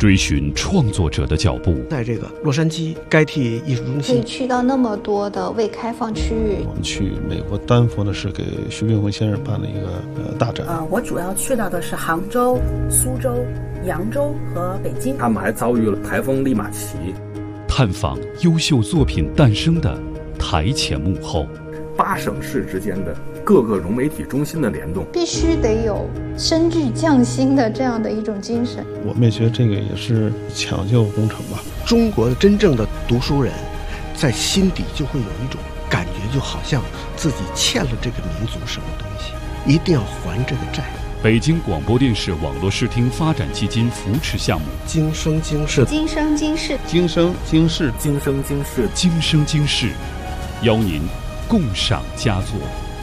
追寻创作者的脚步。 在这个洛杉矶该替艺术中心， 可以去到那么多的未开放区域。 我们去美国丹佛呢，是给徐冰辉先生办了一个大展。 我主要去到的是杭州、苏州、扬州和北京。 他们还遭遇了台风利马奇。 探访优秀作品诞生的台前幕后 ，8省市之间的各个融媒体中心的联动， 必须得有深具匠心的这样的一种精神。 我们也觉得这个也是抢救工程吧。 中国的真正的读书人，在心底就会有一种感觉，就好像自己欠了这个民族什么东西，一定要还这个债。 北京广播电视网络视听发展基金扶持项目， 今生今世， 今生今世， 今生今世， 今生今世， 今生今世，邀您共赏佳作。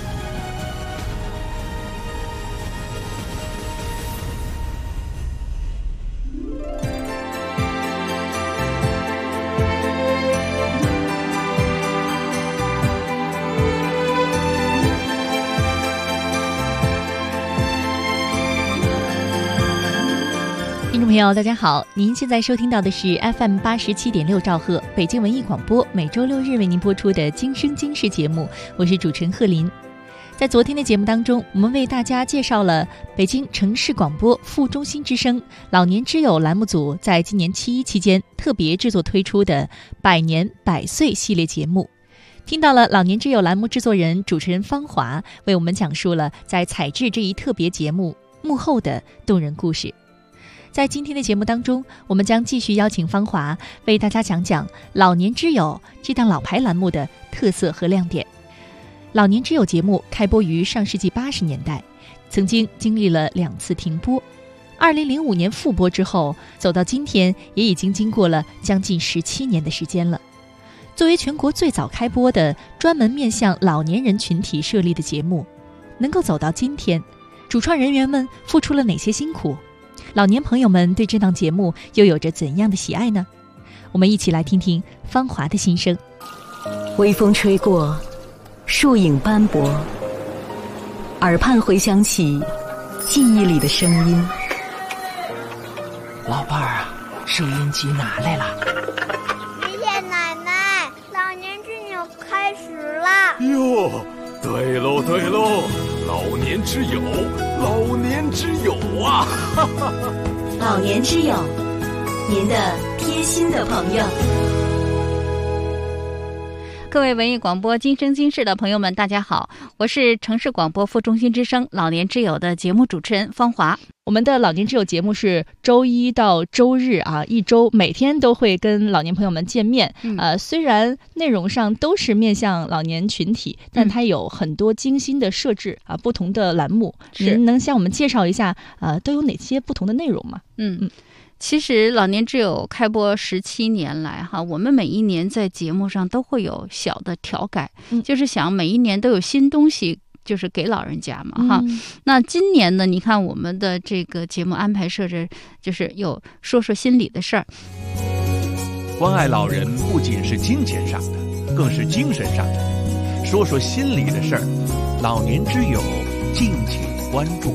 听众朋友大家好，您现在收听到的是 FM 87.6兆赫北京文艺广播每周6日为您播出的今生今世节目，我是主持人贺林。在昨天的节目当中，我们为大家介绍了北京城市广播副中心之声老年之友栏目组在今年7·1期间特别制作推出的百年百岁系列节目，听到了老年之友栏目制作人主持人方华为我们讲述了在采制这一特别节目幕后的动人故事。在今天的节目当中，我们将继续邀请方华为大家讲讲老年之友这档老牌栏目的特色和亮点。老年之友节目开播于上世纪80年代，曾经经历了2次停播，2005年复播之后，走到今天也已经经过了将近17年的时间了。作为全国最早开播的专门面向老年人群体设立的节目，能够走到今天，主创人员们付出了哪些辛苦？老年朋友们对这档节目又有着怎样的喜爱呢？我们一起来听听芳华的心声。 微风吹过，树影斑驳，耳畔回响起记忆里的声音。 老伴儿啊，收音机拿来了。 爷爷奶奶，老年之友开始了。 哟，对喽对喽，老年之友，老年之友啊！ 老年之友，您的贴心的朋友。 各位文艺广播今生今世的朋友们，大家好，我是城市广播副中心之声老年之友的节目主持人方华。 我们的老年之友节目是周一到周日啊，一周每天都会跟老年朋友们见面。虽然内容上都是面向老年群体，但它有很多精心的设置啊，不同的栏目。您能向我们介绍一下都有哪些不同的内容吗？ 其实老年之友开播17年来哈，我们每一年在节目上都会有小的调改，就是想每一年都有新东西，就是给老人家嘛哈。那今年呢，你看我们的这个节目安排设置，就是有说说心里的事儿。 关爱老人不仅是金钱上的，更是精神上的。说说心里的事儿，老年之友敬请关注。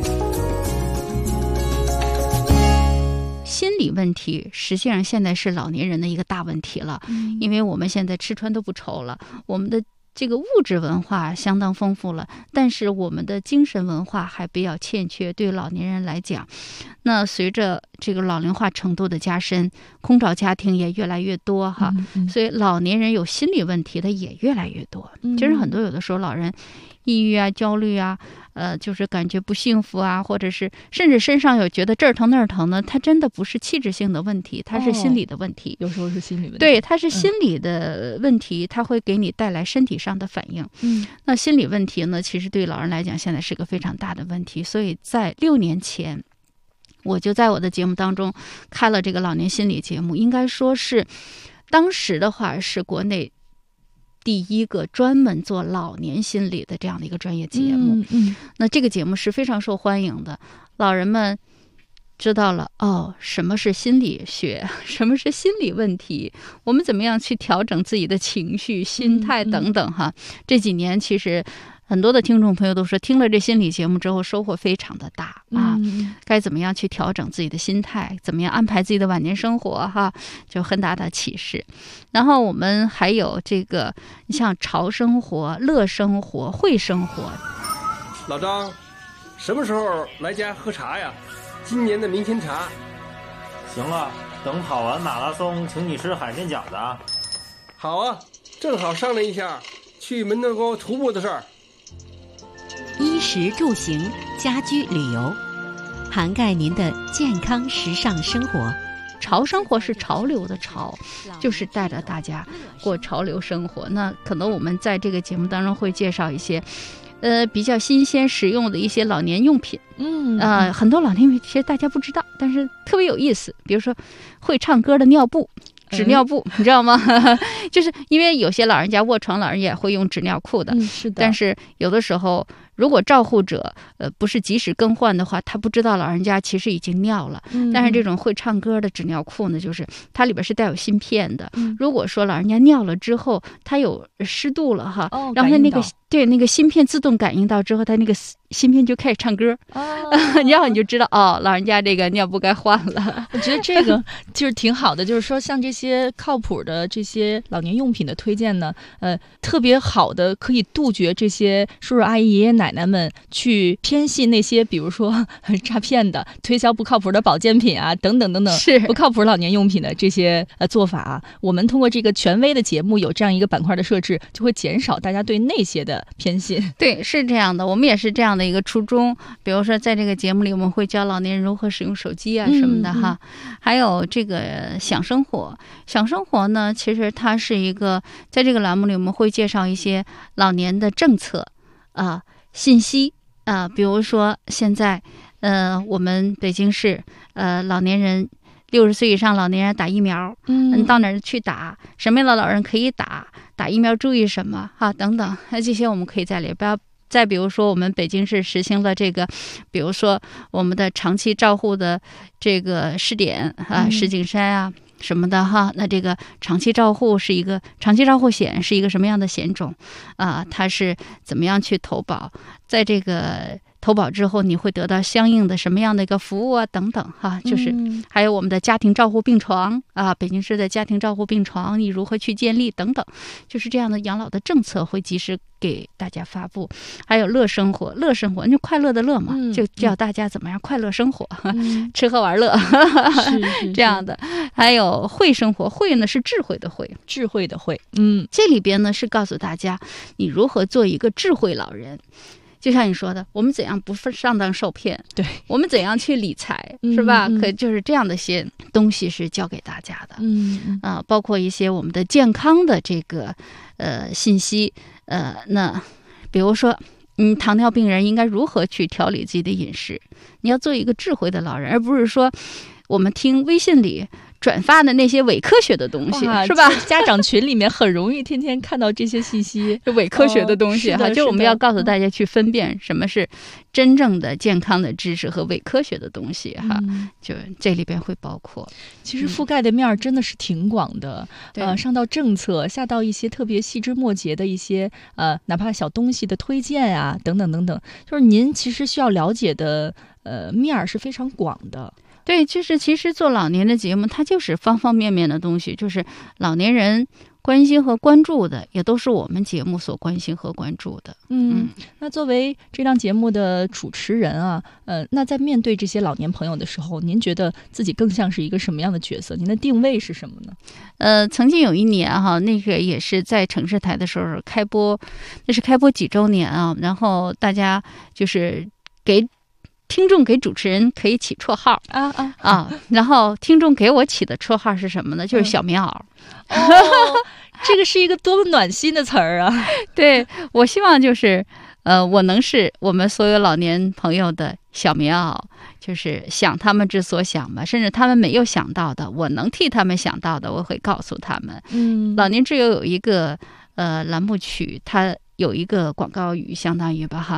心理问题实际上现在是老年人的一个大问题了，因为我们现在吃穿都不愁了，我们的这个物质文化相当丰富了，但是我们的精神文化还比较欠缺。对老年人来讲，那随着这个老龄化程度的加深，空巢家庭也越来越多哈，所以老年人有心理问题的也越来越多。其实很多有的时候老人抑郁啊、焦虑啊，就是感觉不幸福啊，或者是甚至身上有觉得这儿疼那儿疼呢，它真的不是气质性的问题，它是心理的问题。 有时候是心理问题。 对，它是心理的问题，它会给你带来身体上的反应。那心理问题呢，其实对老人来讲现在是个非常大的问题，所以在6年前，我就在我的节目当中开了这个老年心理节目，应该说是当时的话是国内第一个专门做老年心理的这样的一个专业节目。那这个节目是非常受欢迎的，老人们知道了什么是心理学，什么是心理问题，我们怎么样去调整自己的情绪、心态等等哈。这几年其实很多的听众朋友都说，听了这心理节目之后收获非常的大啊，该怎么样去调整自己的心态，怎么样安排自己的晚年生活哈，就很大的启示。然后我们还有这个，你像潮生活、乐生活、会生活。 老张，什么时候来家喝茶呀？今年的明天茶。 行了，等跑完马拉松，请你吃海鲜饺子啊。 好啊，正好商量一下去门头沟徒步的事儿。 衣食住行、家居旅游，涵盖您的健康时尚生活。 潮生活是潮流的潮，就是带着大家过潮流生活。那可能我们在这个节目当中会介绍一些比较新鲜实用的一些老年用品。很多老年用品其实大家不知道，但是特别有意思。比如说会唱歌的尿布，纸尿布，你知道吗？就是因为有些老人家卧床，老人也会用纸尿裤的。 是的。 但是有的时候，如果照护者不是及时更换的话，他不知道老人家其实已经尿了。但是这种会唱歌的纸尿裤呢，就是它里边是带有芯片的。如果说老人家尿了之后，它有湿度了哈，然后它那个芯片自动感应到之后，它那个芯片就开始唱歌，然后你就知道老人家这个尿布该换了。 我觉得这个就是挺好的，就是说像这些靠谱的这些老年用品的推荐呢，特别好的可以杜绝这些叔叔阿姨、爷爷奶奶们去偏信那些比如说诈骗的、推销不靠谱的保健品啊，等等等等， 是不靠谱老年用品的这些做法啊。我们通过这个权威的节目有这样一个板块的设置，就会减少大家对那些的偏信。 对，是这样的，我们也是这样的一个初衷。比如说在这个节目里，我们会教老年人如何使用手机啊什么的哈。还有这个享生活，享生活呢，其实它是一个，在这个栏目里我们会介绍一些老年的政策信息比如说现在我们北京市老年人60岁以上老年人打疫苗，到哪儿去打，什么样的老人可以打疫苗注意什么等等，这些我们可以在里边。再比如说我们北京市实行了这个，比如说我们的长期照护的这个试点石景山什么的哈，那这个长期照护险是一个什么样的险种它是怎么样去投保，在这个投保之后你会得到相应的什么样的一个服务等等就是还有我们的家庭照护病床北京市的家庭照护病床你如何去建立等等，就是这样的养老的政策会及时给大家发布。还有乐生活就快乐的乐嘛，就教大家怎么样快乐生活，吃喝玩乐是这样的。还有会生活，会呢是智慧的会，这里边呢是告诉大家你如何做一个智慧老人。就像你说的，我们怎样不上当受骗， 对， 我们怎样去理财，是吧？可就是这样的些东西是教给大家的。包括一些我们的健康的这个信息。那比如说糖尿病人应该如何去调理自己的饮食，你要做一个智慧的老人，而不是说我们听微信里转发的那些伪科学的东西，是吧？ 家长群里面很容易天天看到这些信息， 伪科学的东西就我们要告诉大家去分辨什么是真正的健康的知识和伪科学的东西就这里边会包括。 其实覆盖的面真的是挺广的，上到政策，下到一些特别细枝末节的一些哪怕小东西的推荐啊，等等等等，就是您其实需要了解的面是非常广的。 对，就是其实做老年的节目，它就是方方面面的东西，就是老年人关心和关注的，也都是我们节目所关心和关注的。 那作为这档节目的主持人那在面对这些老年朋友的时候，您觉得自己更像是一个什么样的角色？您的定位是什么呢？ 曾经有一年那个也是在城市台的时候开播，那是开播几周年然后大家就是听众给主持人可以起绰号然后听众给我起的绰号是什么呢？就是小棉袄。 这个是一个多么暖心的词儿啊！ 对，我希望就是我能是我们所有老年朋友的小棉袄，就是想他们之所想吧，甚至他们没有想到的，我能替他们想到的，我会告诉他们。老年之友有一个栏目曲，它有一个广告语，相当于吧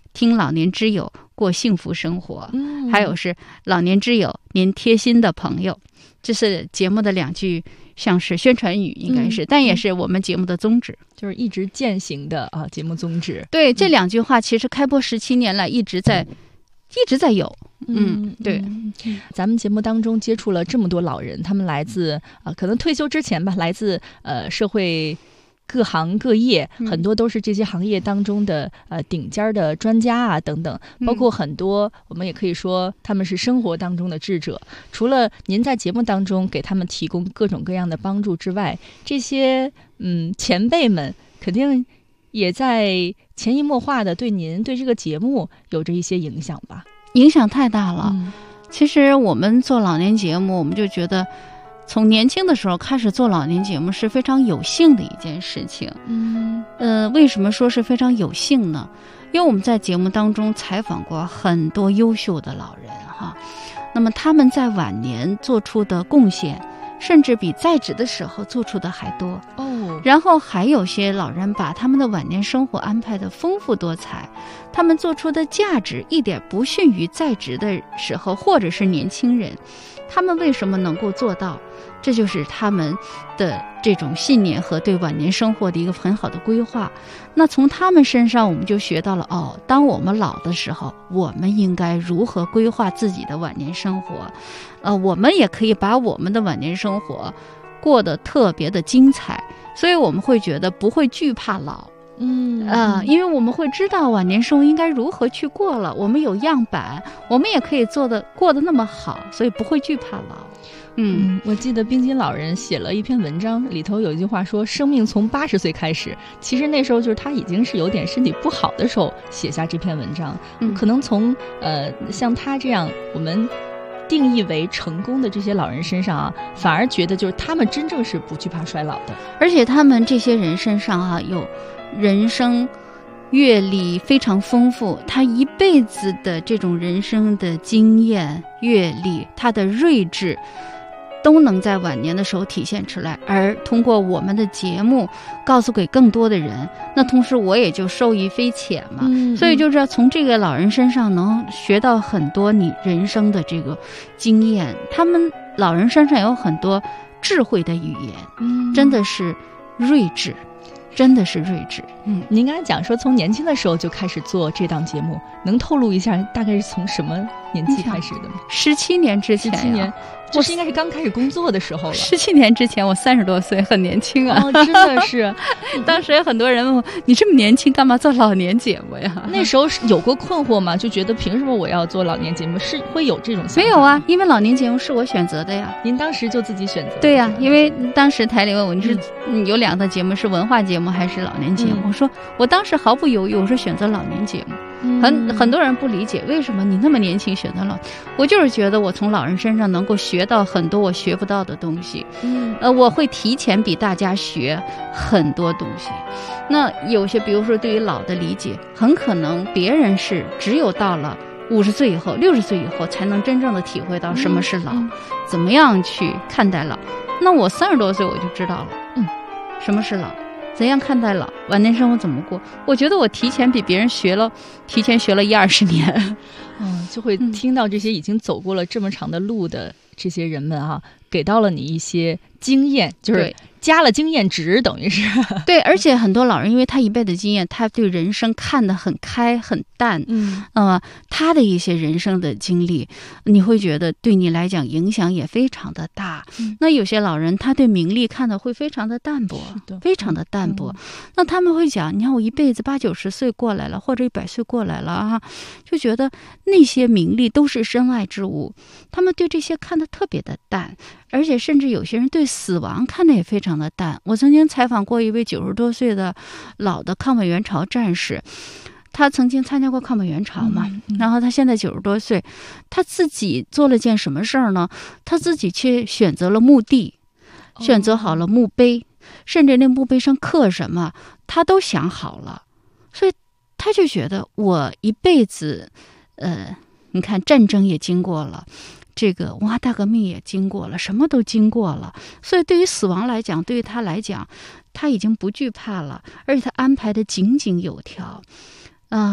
听老年之友过幸福生活，还有是老年之友您贴心的朋友，这是节目的2句像是宣传语，应该是，但也是我们节目的宗旨， 就是一直践行的节目宗旨。 对，这2句话其实开播17年来一直在有。对， 咱们节目当中接触了这么多老人，他们来自可能退休之前吧，来自社会各行各业，很多都是这些行业当中的顶尖的专家等等，包括很多我们也可以说他们是生活当中的智者。除了您在节目当中给他们提供各种各样的帮助之外，这些前辈们肯定也在潜移默化的对您对这个节目有着一些影响吧？ 影响太大了。其实我们做老年节目，我们就觉得从年轻的时候开始做老年节目是非常有幸的一件事情。为什么说是非常有幸呢？因为我们在节目当中采访过很多优秀的老人哈，那么他们在晚年做出的贡献甚至比在职的时候做出的还多然后还有些老人把他们的晚年生活安排的丰富多彩，他们做出的价值一点不逊于在职的时候或者是年轻人。他们为什么能够做到？这就是他们的这种信念和对晚年生活的一个很好的规划。那从他们身上我们就学到了当我们老的时候，我们应该如何规划自己的晚年生活。我们也可以把我们的晚年生活过得特别的精彩，所以我们会觉得不会惧怕老。因为我们会知道晚年生活应该如何去过了，我们有样板，我们也可以过得那么好，所以不会惧怕老。 我记得冰心老人写了一篇文章，里头有一句话说生命从80岁开始，其实那时候就是他已经是有点身体不好的时候写下这篇文章。可能从像他这样我们定义为成功的这些老人身上反而觉得就是他们真正是不惧怕衰老的， 而且他们这些人身上有人生阅历非常丰富，他一辈子的这种人生的经验阅历，他的睿智都能在晚年的时候体现出来，而通过我们的节目告诉给更多的人，那同时我也就受益匪浅嘛。所以就是从这个老人身上能学到很多你人生的这个经验，他们老人身上有很多智慧的语言，真的是睿智，真的是睿智。 您刚才讲说从年轻的时候就开始做这档节目，能透露一下大概是从什么年纪开始的吗 ？17年之前。 17年，这是应该是刚开始工作的时候了。 17年之前我30多岁，很年轻啊。 真的是当时有很多人问我，你这么年轻干嘛做老年节目呀？ 那时候有过困惑吗？就觉得凭什么我要做老年节目？是会有这种想法？ 没有啊，因为老年节目是我选择的呀。 您当时就自己选择？ 对呀，因为当时台里问我，你是有2个节目，是文化节目还是老年节目？我说我当时毫不犹豫，我说选择老年节目。很多人不理解为什么你那么年轻选择老，我就是觉得我从老人身上能够学到很多我学不到的东西。我会提前比大家学很多东西。那有些比如说对于老的理解，很可能别人是只有到了50岁以后60岁以后才能真正的体会到什么是老，怎么样去看待老。那我30多岁我就知道了什么是老，怎样看待老，晚年生活怎么过。我觉得我提前比别人提前学了10-20年。 就会听到这些已经走过了这么长的路的这些人们给到了你一些经验，就是加了经验值，等于是对。而且很多老人因为他一辈子经验，他对人生看得很开很淡，他的一些人生的经历你会觉得对你来讲影响也非常的大。那有些老人他对名利看得会非常的淡薄，非常的淡薄。那他们会讲，你看我一辈子80-90岁过来了，或者100岁过来了就觉得那些名利都是身外之物，他们对这些看得特别的淡。而且甚至有些人对死亡看得也非常的淡。我曾经采访过一位90多岁的老的抗美援朝战士，他曾经参加过抗美援朝嘛，然后他现在90多岁，他自己做了件什么事儿呢？他自己去选择了墓地，选择好了墓碑，甚至那墓碑上刻什么他都想好了。所以他就觉得我一辈子你看战争也经过了，这个文化大革命也经过了，什么都经过了。所以对于死亡来讲，对于他来讲，他已经不惧怕了，而且他安排的井井有条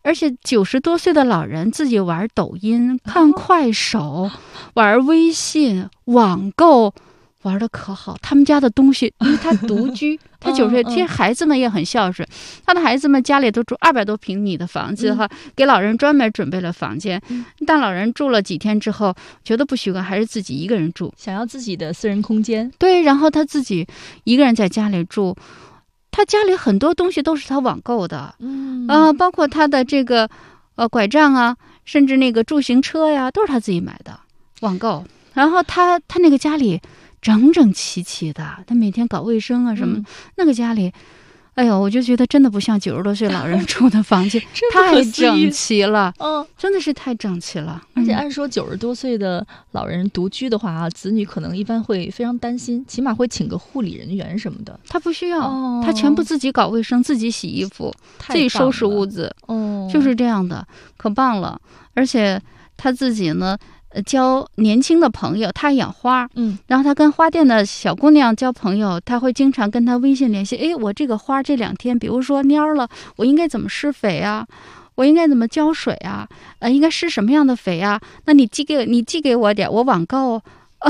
而且90多岁的老人自己玩抖音、看快手、玩微信、网购，玩的可好。他们家的东西，因为他独居，他90岁，这些孩子们也很孝顺。他的孩子们家里都住200多平米的房子哈，给老人专门准备了房间。但老人住了几天之后，觉得不习惯，还是自己一个人住， 想要自己的私人空间。 对，然后他自己一个人在家里住。他家里很多东西都是他网购的，包括他的这个拐杖啊，甚至那个助行车呀，都是他自己买的网购。然后他那个家里整整齐齐的，他每天搞卫生啊什么，那个家里，哎呦，我就觉得真的不像90多岁老人住的房间，太整齐了，真的是太整齐了。 而且按说90多岁的老人独居的话啊，子女可能一般会非常担心，起码会请个护理人员什么的。 他不需要，他全部自己搞卫生，自己洗衣服，自己收拾屋子，就是这样的，可棒了。而且他自己呢，交年轻的朋友，他养花，然后他跟花店的小姑娘交朋友，他会经常跟他微信联系。哎，我这个花这2天，比如说蔫了，我应该怎么施肥啊？我应该怎么浇水啊？应该施什么样的肥啊？那你寄给我点，我网购。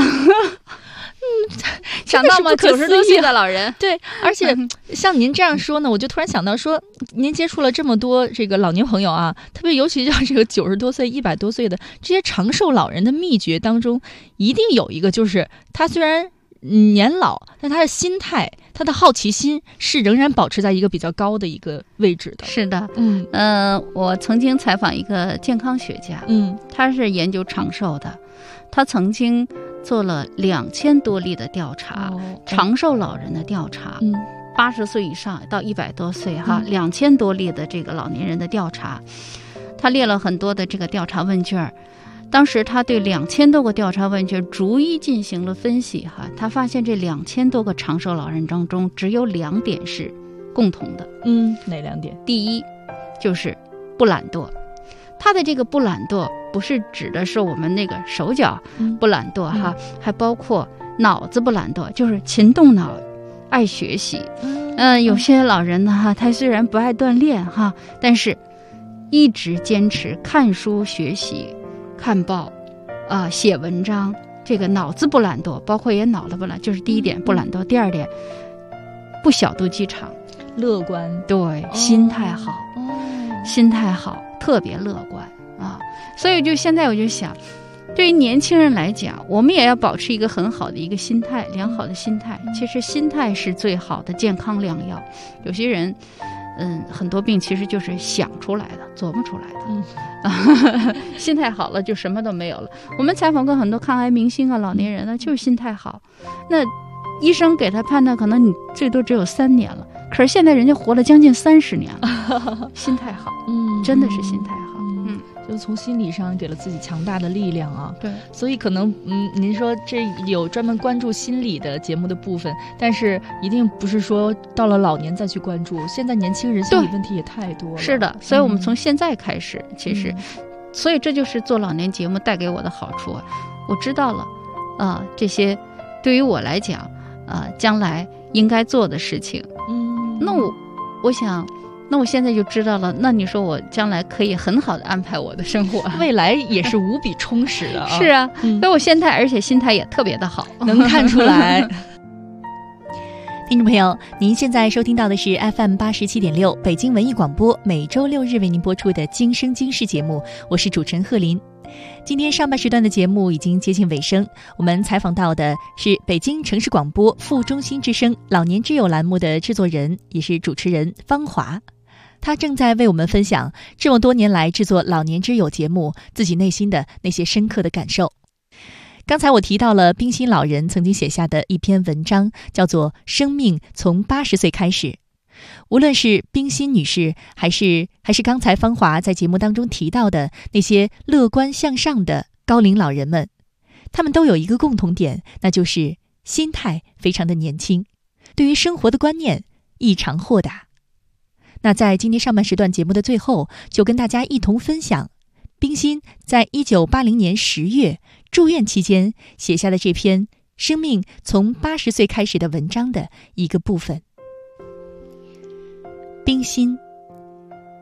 想到吗？90多岁的老人， 对，而且像您这样说呢，我就突然想到说，您接触了这么多这个老年朋友啊，特别尤其像这个90多岁、100多岁的这些长寿老人的秘诀当中，一定有一个，就是他虽然年老，但他的心态、他的好奇心是仍然保持在一个比较高的一个位置的。 是的，我曾经采访一个健康学家，他是研究长寿的，他曾经做了2000多例的调查，长寿老人的调查，80岁以上到100多岁哈，2000多例的这个老年人的调查，他列了很多的这个调查问卷。当时他对2000多个调查问卷逐一进行了分析哈，他发现这2000多个长寿老人当中只有2点是共同的。 哪2点？ 第一就是不懒惰。他的这个不懒惰不是指的是我们那个手脚不懒惰哈，还包括脑子不懒惰，就是勤动脑，爱学习。有些老人呢哈，他虽然不爱锻炼哈，但是一直坚持看书学习、看报，写文章，这个脑子不懒惰，包括也脑子不懒，就是第一点不懒惰。第2点不小肚鸡肠， 乐观， 对，心态好，心态好。特别乐观啊，所以就现在我就想，对于年轻人来讲，我们也要保持一个很好的一个心态，良好的心态。其实心态是最好的健康良药。有些人，很多病其实就是想出来的，琢磨出来的。心态好了就什么都没有了。我们采访过很多抗癌明星啊、老年人呢，就是心态好。那医生给他判断，可能你最多只有3年了。可是现在人家活了将近30年了，心态好，真的是心态好， 就从心理上给了自己强大的力量啊。 对， 所以可能您说这有专门关注心理的节目的部分，但是一定不是说到了老年再去关注，现在年轻人心理问题也太多了。 是的，所以我们从现在开始，其实，所以这就是做老年节目带给我的好处啊。我知道了，这些对于我来讲，将来应该做的事情。那我想，那我现在就知道了。那你说我将来可以很好的安排我的生活， 未来也是无比充实的。 是啊，所以我现在而且心态也特别的好， 能看出来。听众朋友，您现在收听到的是 FM 87.6北京文艺广播，每周6日为您播出的《今生今世》节目，我是主持人贺林。今天上半时段的节目已经接近尾声，我们采访到的是北京城市广播副中心之声老年之友栏目的制作人，也是主持人方华。他正在为我们分享这么多年来制作老年之友节目自己内心的那些深刻的感受。刚才我提到了冰心老人曾经写下的一篇文章，叫做《生命从80岁开始》。无论是冰心女士，还是刚才芳华在节目当中提到的那些乐观向上的高龄老人们，他们都有一个共同点，那就是心态非常的年轻，对于生活的观念异常豁达。那在今天上半时段节目的最后，就跟大家一同分享冰心在1980年10月住院期间写下的这篇《生命从80岁开始》的文章的一个部分。冰心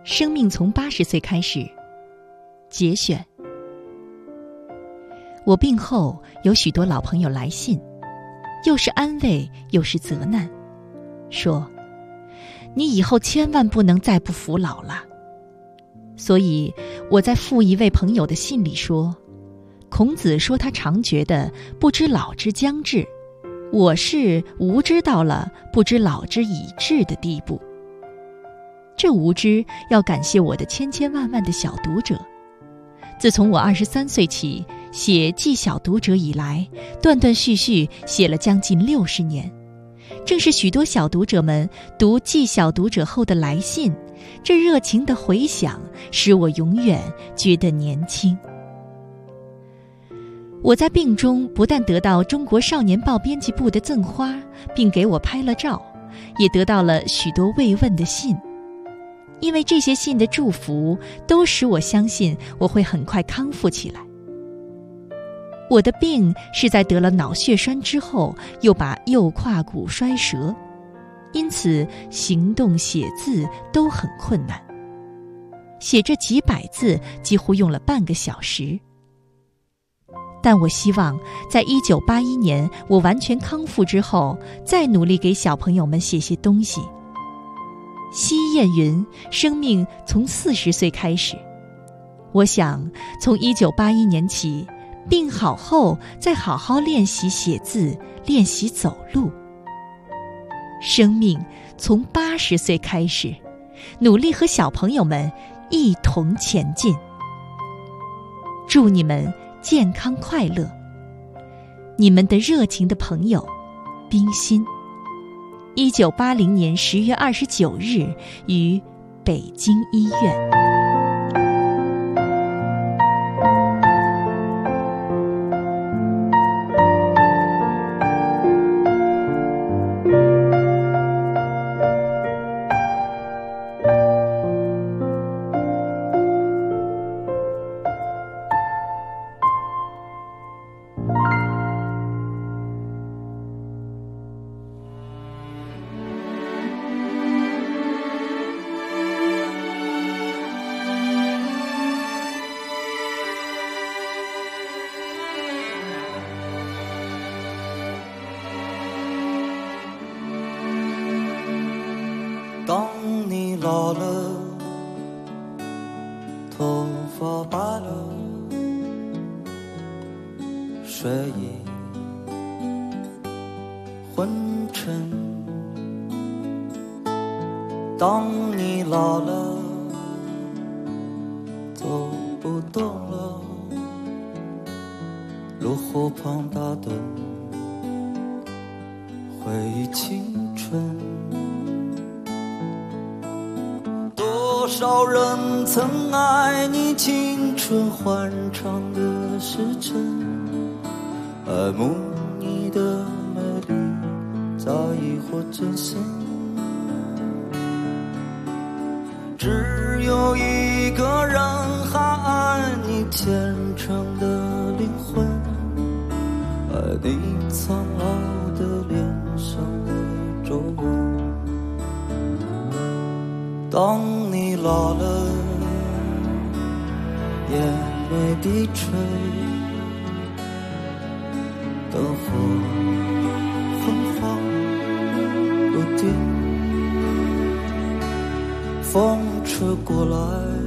生命从80岁开始。节选。我病后有许多老朋友来信，又是安慰又是责难，说你以后千万不能再不服老了。所以我在附一位朋友的信里说，孔子说他常觉得不知老之将至，我是无知到了不知老之已至的地步。这无知要感谢我的千千万万的小读者。自从我23岁起写《记小读者》以来，断断续续写了将近60年。正是许多小读者们读《记小读者》后的来信，这热情的回响使我永远觉得年轻。我在病中不但得到中国少年报编辑部的赠花，并给我拍了照，也得到了许多慰问的信。因为这些信的祝福都使我相信我会很快康复起来。我的病是在得了脑血栓之后，又把右胯骨摔折，因此行动写字都很困难，写这几百字几乎用了半个小时。但我希望在1981年我完全康复之后，再努力给小朋友们写些东西。西谚云，生命从40岁开始。我想从1981年起，病好后再好好练习写字，练习走路。生命从80岁开始，努力和小朋友们一同前进。祝你们健康快乐。你们的热情的朋友，冰心。1980年10月29日于北京医院。 当你老了，头发白了，睡意昏沉。当你老了，走不动了，路湖旁打盹，回忆青春。多少人曾爱你青春欢畅的时辰，爱慕你的美丽，在意或真心。只有一个人还爱你虔诚的灵魂，爱你苍老的脸上的皱纹。当你老了，烟眉低垂，灯火昏黄不定，风吹过来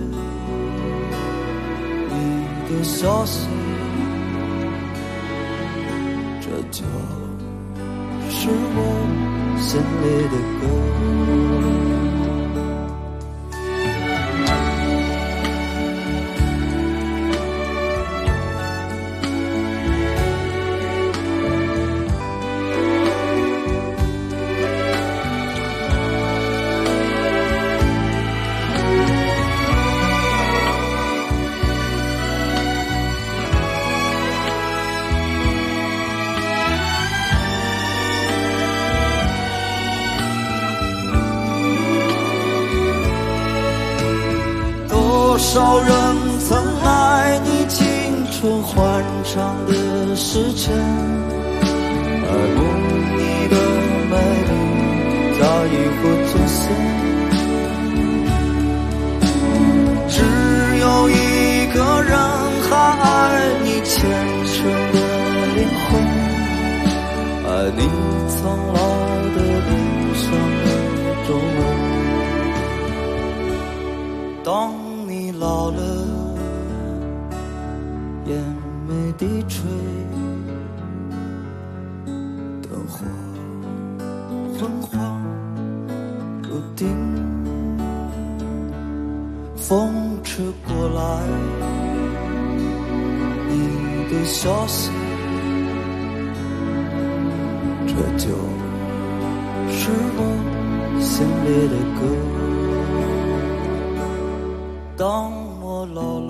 你的消息，这就是我心里的歌。多少人曾爱你青春欢畅的时辰，爱慕你的美丽，在意或真心。 爱你苍老的路上的皱纹。当你老了，眼眉低垂，灯火昏黄如钉，风吹过来，你的消息，这就是我心里的歌。当我老了，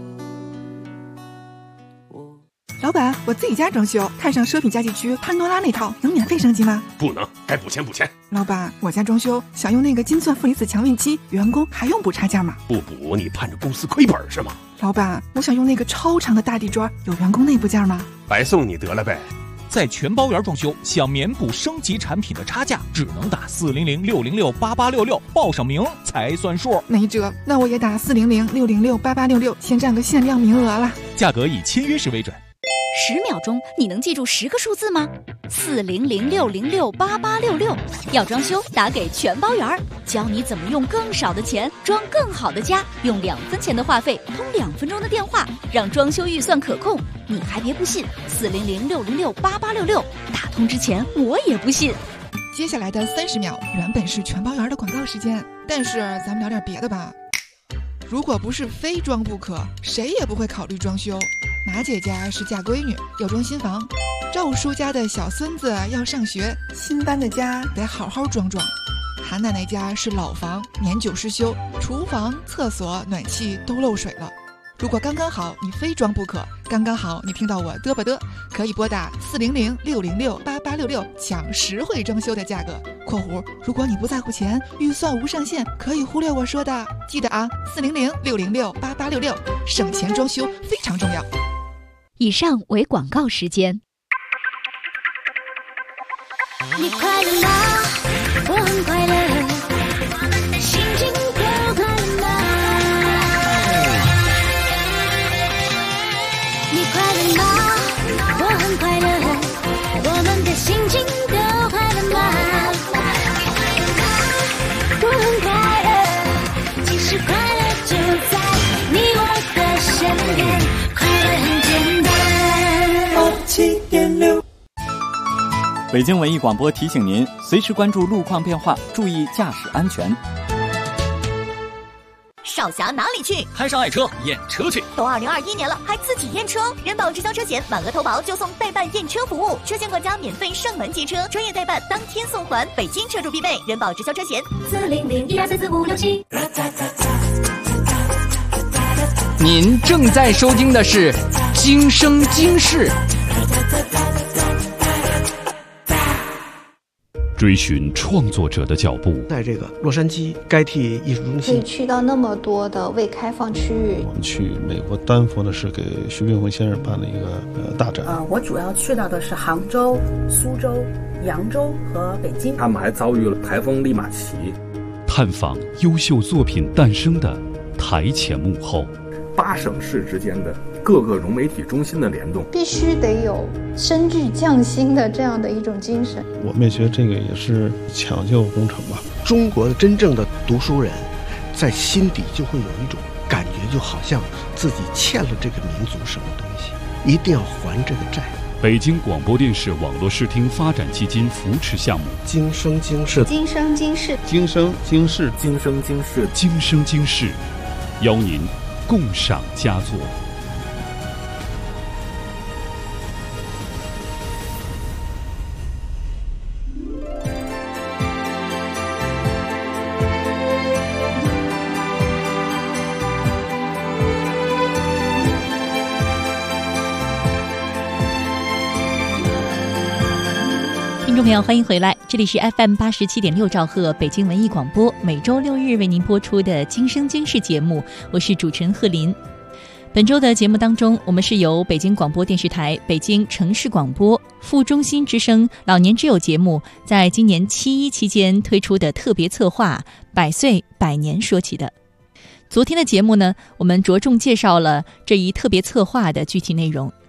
老板，我自己家装修，看上奢品家具区潘多拉那套，能免费升级吗？ 不能，该补钱补钱。 老板，我家装修想用那个金钻负离子强运期，员工还用补差价吗？ 不补你盼着公司亏本是吗？ 老板，我想用那个超长的大地砖，有员工内部件吗？ 白送你得了呗。 在全包园装修，想免补升级产品的差价，只能打400-606-8866，报上名才算数。 没辙，那我也打400-606-8866，先占个限量名额了。 价格以签约时为准。 10秒钟，你能记住10个数字吗？400-606-8866。要装修，打给全包园，教你怎么用更少的钱装更好的家，用2分钱的话费通2分钟的电话，让装修预算可控。你还别不信，400-606-8866，打通之前我也不信。 接下来的30秒原本是全包园的广告时间，但是咱们聊点别的吧。如果不是非装不可，谁也不会考虑装修。马姐家是嫁闺女，要装新房；赵叔家的小孙子要上学，新搬的家得好好装装。韩奶奶家是老房，年久失修，厨房、厕所、暖气都漏水了。如果刚刚好你非装不可，刚刚好你听到我嘚吧嘚，可以拨打400-606-8866抢实惠装修的价格。括弧，如果你不在乎钱，预算无上限，可以忽略我说的。记得啊，400-606-8866，省钱装修非常重要。 以上为广告时间。 你快乐吗？我很快乐，心情都快乐吗？你快乐吗？我很快乐，我们的心情都快乐吗？我很快乐，其实快乐就在你我的身边，快乐很简单。87.6 北京文艺广播提醒您，随时关注路况变化，注意驾驶安全。 少侠哪里去？ 开上爱车验车去。 都2021年了，还自己验车？人保直销车险满额投保就送代办验车服务，车险管家免费上门接车，专业代办当天送还，北京车主必备。人保直销车险400-1234567。 您正在收听的是《今生今世》。 追寻创作者的脚步， 在这个洛杉矶该替艺术中心， 可以去到那么多的未开放区域。 我们去美国丹佛呢，是给徐冰辉先生办了一个大展。 我主要去到的是杭州、苏州、扬州和北京。 他们还遭遇了台风利马奇， 探访优秀作品诞生的台前幕后 ，8省市之间的各个融媒体中心的联动， 必须得有深具匠心的这样的一种精神。 我们也觉得这个也是抢救工程吧。 中国的真正的读书人，在心底就会有一种感觉，就好像自己欠了这个民族什么东西，一定要还这个债。 北京广播电视网络视听发展基金扶持项目， 今生今世， 今生今世， 今生今世， 今生今世， 今生今世，邀您共赏佳作。 听众朋友，欢迎回来，这里是 FM 87.6兆赫北京文艺广播，每周6日为您播出的《今生今世》节目，我是主持人贺林。本周的节目当中，我们是由北京广播电视台、北京城市广播、副中心之声老年之友节目，在今年7·1期间推出的特别策划《100岁100年》说起的。昨天的节目呢，我们着重介绍了这一特别策划的具体内容。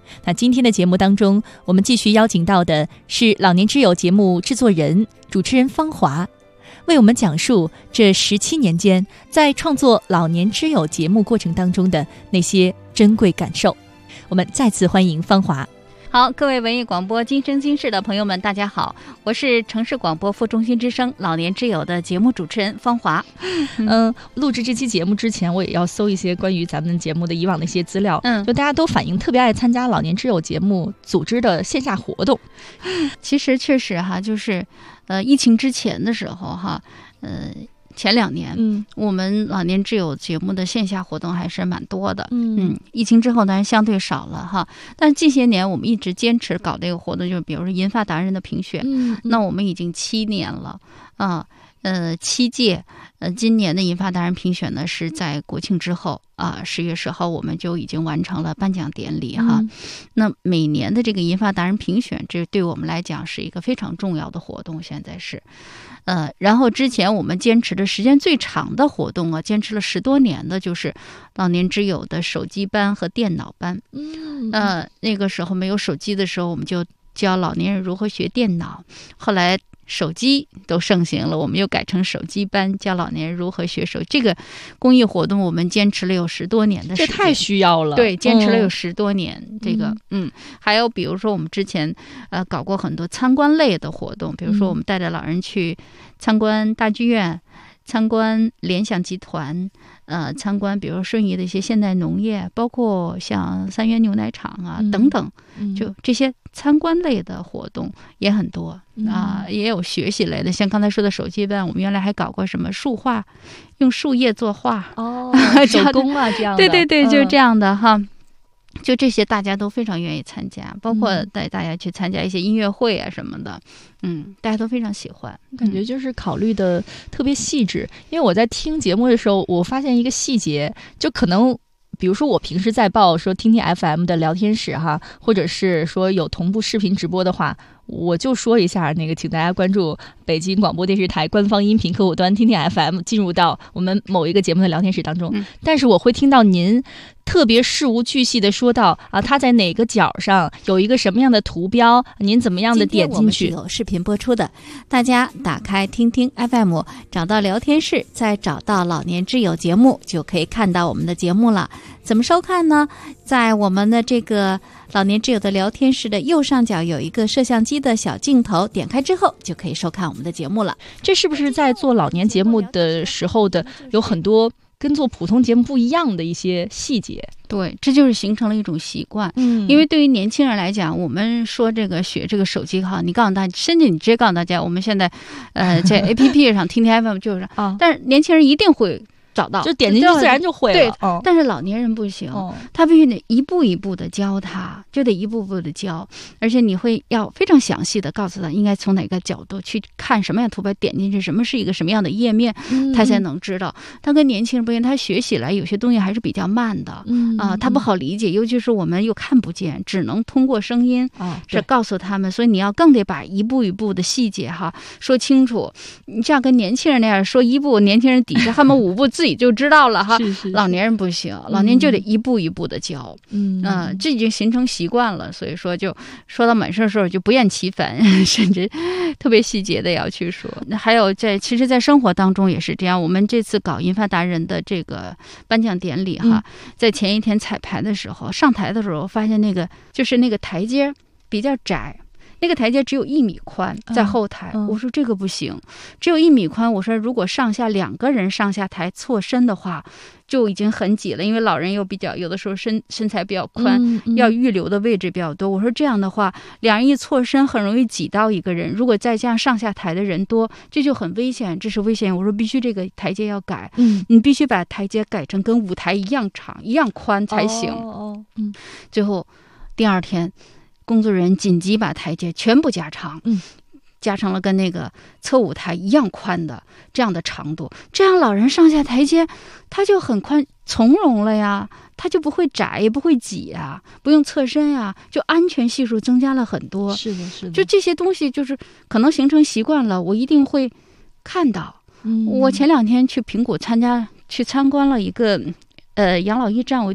那今天的节目当中，我们继续邀请到的是老年之友节目制作人、主持人方华，为我们讲述这17年间在创作老年之友节目过程当中的那些珍贵感受。我们再次欢迎方华。 好，各位文艺广播今生今世的朋友们，大家好，我是城市广播副中心之声老年之友的节目主持人方华。 录制这期节目之前，我也要搜一些关于咱们节目的以往的一些资料。就大家都反映特别爱参加老年之友节目组织的线下活动。 其实确实哈，就是疫情之前的时候哈，前2年，我们老年之友节目的线下活动还是蛮多的。疫情之后当然相对少了哈，但近些年我们一直坚持搞这个活动，就是比如说银发达人的评选，那我们已经7年了啊。7届，今年的银发达人评选呢是在国庆之后啊，10月10号我们就已经完成了颁奖典礼哈。那每年的这个银发达人评选，这对我们来讲是一个非常重要的活动，现在是。然后之前我们坚持的时间最长的活动啊，坚持了10多年的，就是老年之友的手机班和电脑班。那个时候没有手机的时候，我们就教老年人如何学电脑。后来手机都盛行了，我们又改成手机班，教老年人如何学手机。这个公益活动我们坚持了有10多年的时间， 这太需要了。 对，坚持了有10多年。这个还有比如说我们之前搞过很多参观类的活动，比如说我们带着老人去参观大剧院，参观联想集团，参观比如说顺义的一些现代农业，包括像三元牛奶厂啊等等，就这些参观类的活动也很多啊，也有学习类的，像刚才说的手机班，我们原来还搞过什么树画，用树叶作画手工啊这样的。 对，就是这样的哈。就这些大家都非常愿意参加，包括带大家去参加一些音乐会啊什么的，大家都非常喜欢。 感觉就是考虑的特别细致，因为我在听节目的时候，我发现一个细节，就可能比如说我平时在报说听听 FM 的聊天室哈，或者是说有同步视频直播的话，我就说一下那个，请大家关注北京广播电视台官方音频客户端听听 FM， 进入到我们某一个节目的聊天室当中。但是我会听到您特别事无巨细的说到啊，它在哪个角上有一个什么样的图标，您怎么样的点进去。 今天我们是有视频播出的，大家打开听听 FM， 找到聊天室，再找到老年之友节目，就可以看到我们的节目了。怎么收看呢？在我们的这个老年之友的聊天室的右上角有一个摄像机的小镜头，点开之后就可以收看我们的节目了。 这是不是在做老年节目的时候的有很多跟做普通节目不一样的一些细节？ 对，这就是形成了一种习惯。因为对于年轻人来讲，我们说这个学这个手机哈，你告诉大家，甚至你直接告诉大家，我们现在在 APP 上听听 FM 就是但是年轻人一定会找到， 就点进去自然就会了。 对，但是老年人不行，他必须得一步一步的教他，就得一步步的教，而且你会要非常详细的告诉他应该从哪个角度去看什么样的图标，点进去什么是一个什么样的页面，他才能知道。他跟年轻人不一样，他学起来有些东西还是比较慢的，他不好理解，尤其是我们又看不见，只能通过声音是告诉他们，所以你要更得把一步一步的细节哈说清楚。你这样跟年轻人那样说一步，年轻人底下他们5步自己就知道了哈。老年人不行，老年人就得一步一步的教，这已经形成习惯了，所以说就说到满事的时候就不厌其烦，甚至特别细节的要去说。还有其实在生活当中也是这样，我们这次搞银发达人的这个颁奖典礼哈，在前一天彩排的时候，上台的时候发现那个就是那个台阶比较窄，那个台阶只有1米宽，在后台，我说这个不行，只有1米宽，我说如果上下2个人上下台错身的话，就已经很挤了，因为老人又比较有的时候身材比较宽，要预留的位置比较多。我说这样的话，2人一错身很容易挤到一个人，如果再加上上下台的人多，这就很危险，这是危险。我说必须这个台阶要改，你必须把台阶改成跟舞台一样长一样宽才行。最后第2天工作人员紧急把台阶全部加长，加成了跟那个侧舞台一样宽的这样的长度，这样老人上下台阶他就很宽从容了呀，他就不会窄也不会挤呀，不用侧身呀，就安全系数增加了很多。 是的， 就这些东西就是可能形成习惯了，我一定会看到。我前2天去平谷去参观了一个养老驿站，我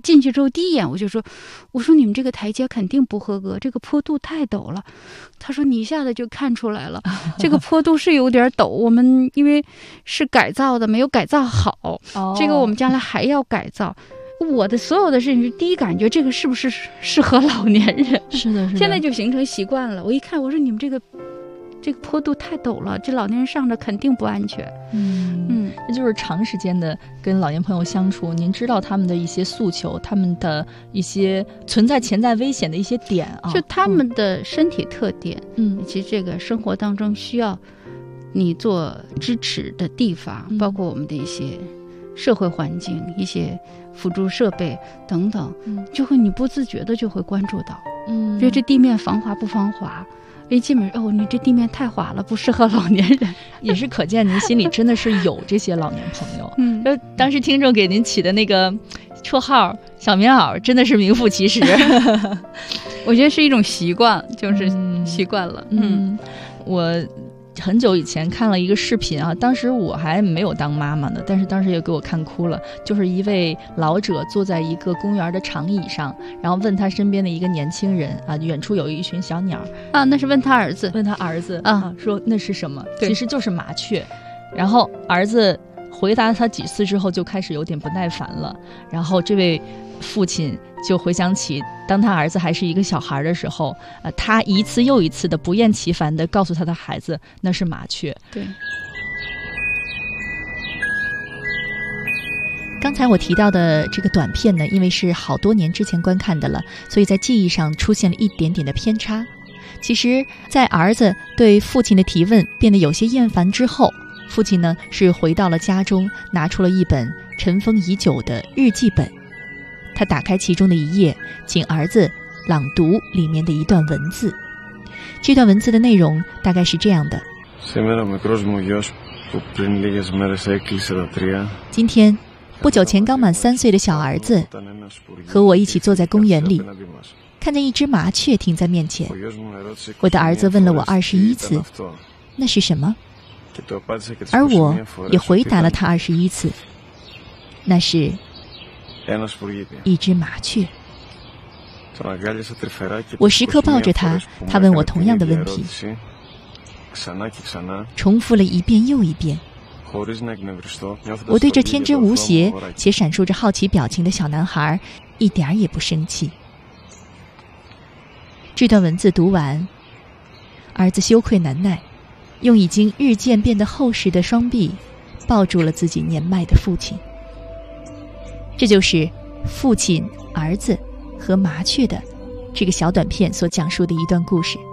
进去之后第一眼我就说，我说你们这个台阶肯定不合格，这个坡度太陡了。他说你一下子就看出来了，这个坡度是有点陡，我们因为是改造的，没有改造好，这个我们将来还要改造。我的所有的事情是第一感觉，这个是不是适合老年人？ 是的，是的。 现在就形成习惯了。我一看，我说你们这个坡度太陡了，这老年人上着肯定不安全。 这就是长时间的跟老年朋友相处，您知道他们的一些诉求，他们的一些存在潜在危险的一些点啊， 就他们的身体特点，其实这个生活当中需要你做支持的地方，包括我们的一些社会环境、一些辅助设备等等，就会你不自觉的就会关注到，觉得这地面防滑不防滑。一进门你这地面太滑了，不适合老年人， 也是可见您心里真的是有这些老年朋友。当时听众给您起的那个绰号小棉袄真的是名副其实。 我觉得是一种习惯，就是习惯了。 我很久以前看了一个视频啊，当时我还没有当妈妈呢，但是当时也给我看哭了。就是一位老者坐在一个公园的长椅上，然后问他身边的一个年轻人啊，远处有一群小鸟啊，那是问他儿子啊，说那是什么？其实就是麻雀。然后儿子回答他几次之后，就开始有点不耐烦了。然后这位父亲就回想起，当他儿子还是一个小孩的时候，他一次又一次的不厌其烦的告诉他的孩子，那是麻雀。 对。 刚才我提到的这个短片呢，因为是好多年之前观看的了，所以在记忆上出现了一点点的偏差。其实，在儿子对父亲的提问变得有些厌烦之后，父亲呢是回到了家中，拿出了一本尘封已久的日记本。他打开其中的一页，请儿子朗读里面的一段文字。这段文字的内容大概是这样的：今天，不久前刚满3岁的小儿子和我一起坐在公园里，看见一只麻雀停在面前。我的儿子问了我21次，那是什么？而我也回答了他21次，那是一只麻雀。我时刻抱着他，他问我同样的问题，重复了一遍又一遍。我对这天真无邪且闪烁着好奇表情的小男孩一点也不生气。这段文字读完，儿子羞愧难耐，用已经日渐变得厚实的双臂抱住了自己年迈的父亲。这就是父亲、儿子和麻雀的这个小短片所讲述的一段故事。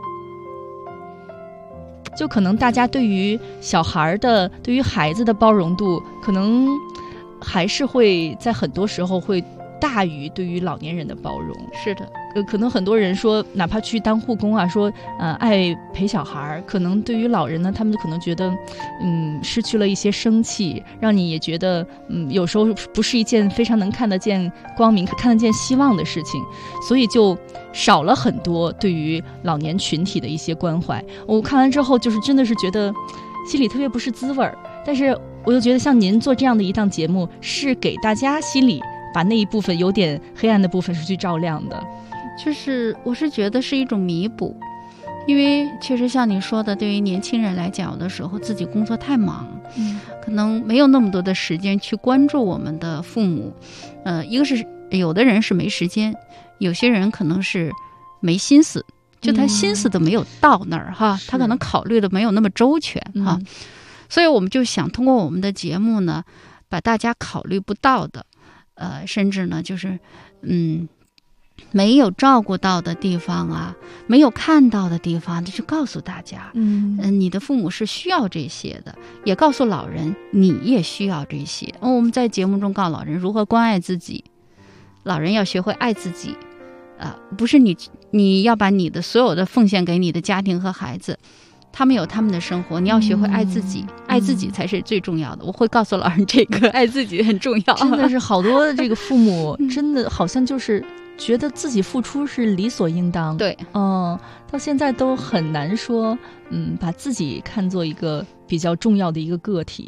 就可能大家对于小孩的、对于孩子的包容度，可能还是会在很多时候会大于对于老年人的包容。 是的。 可能很多人说，哪怕去当护工啊，说爱陪小孩，可能对于老人呢，他们可能觉得失去了一些生气，让你也觉得有时候不是一件非常能看得见光明、看得见希望的事情，所以就少了很多对于老年群体的一些关怀。我看完之后，就是真的是觉得心里特别不是滋味儿，但是我就觉得像您做这样的一档节目，是给大家心里把那一部分有点黑暗的部分是去照亮的。 就是我是觉得是一种弥补，因为确实像你说的，对于年轻人来讲，有的时候自己工作太忙，可能没有那么多的时间去关注我们的父母。一个是有的人是没时间，有些人可能是没心思，就他心思都没有到那儿哈，他可能考虑的没有那么周全哈。所以我们就想通过我们的节目呢，把大家考虑不到的，甚至呢就是没有照顾到的地方啊，没有看到的地方，就去告诉大家，你的父母是需要这些的，也告诉老人你也需要这些。我们在节目中告诉老人如何关爱自己，老人要学会爱自己，不是你要把你的所有的奉献给你的家庭和孩子，他们有他们的生活，你要学会爱自己，爱自己才是最重要的。我会告诉老人这个，爱自己很重要。 真的是好多这个父母真的好像就是觉得自己付出是理所应当。 对， 到现在都很难说，把自己看作一个比较重要的一个个体。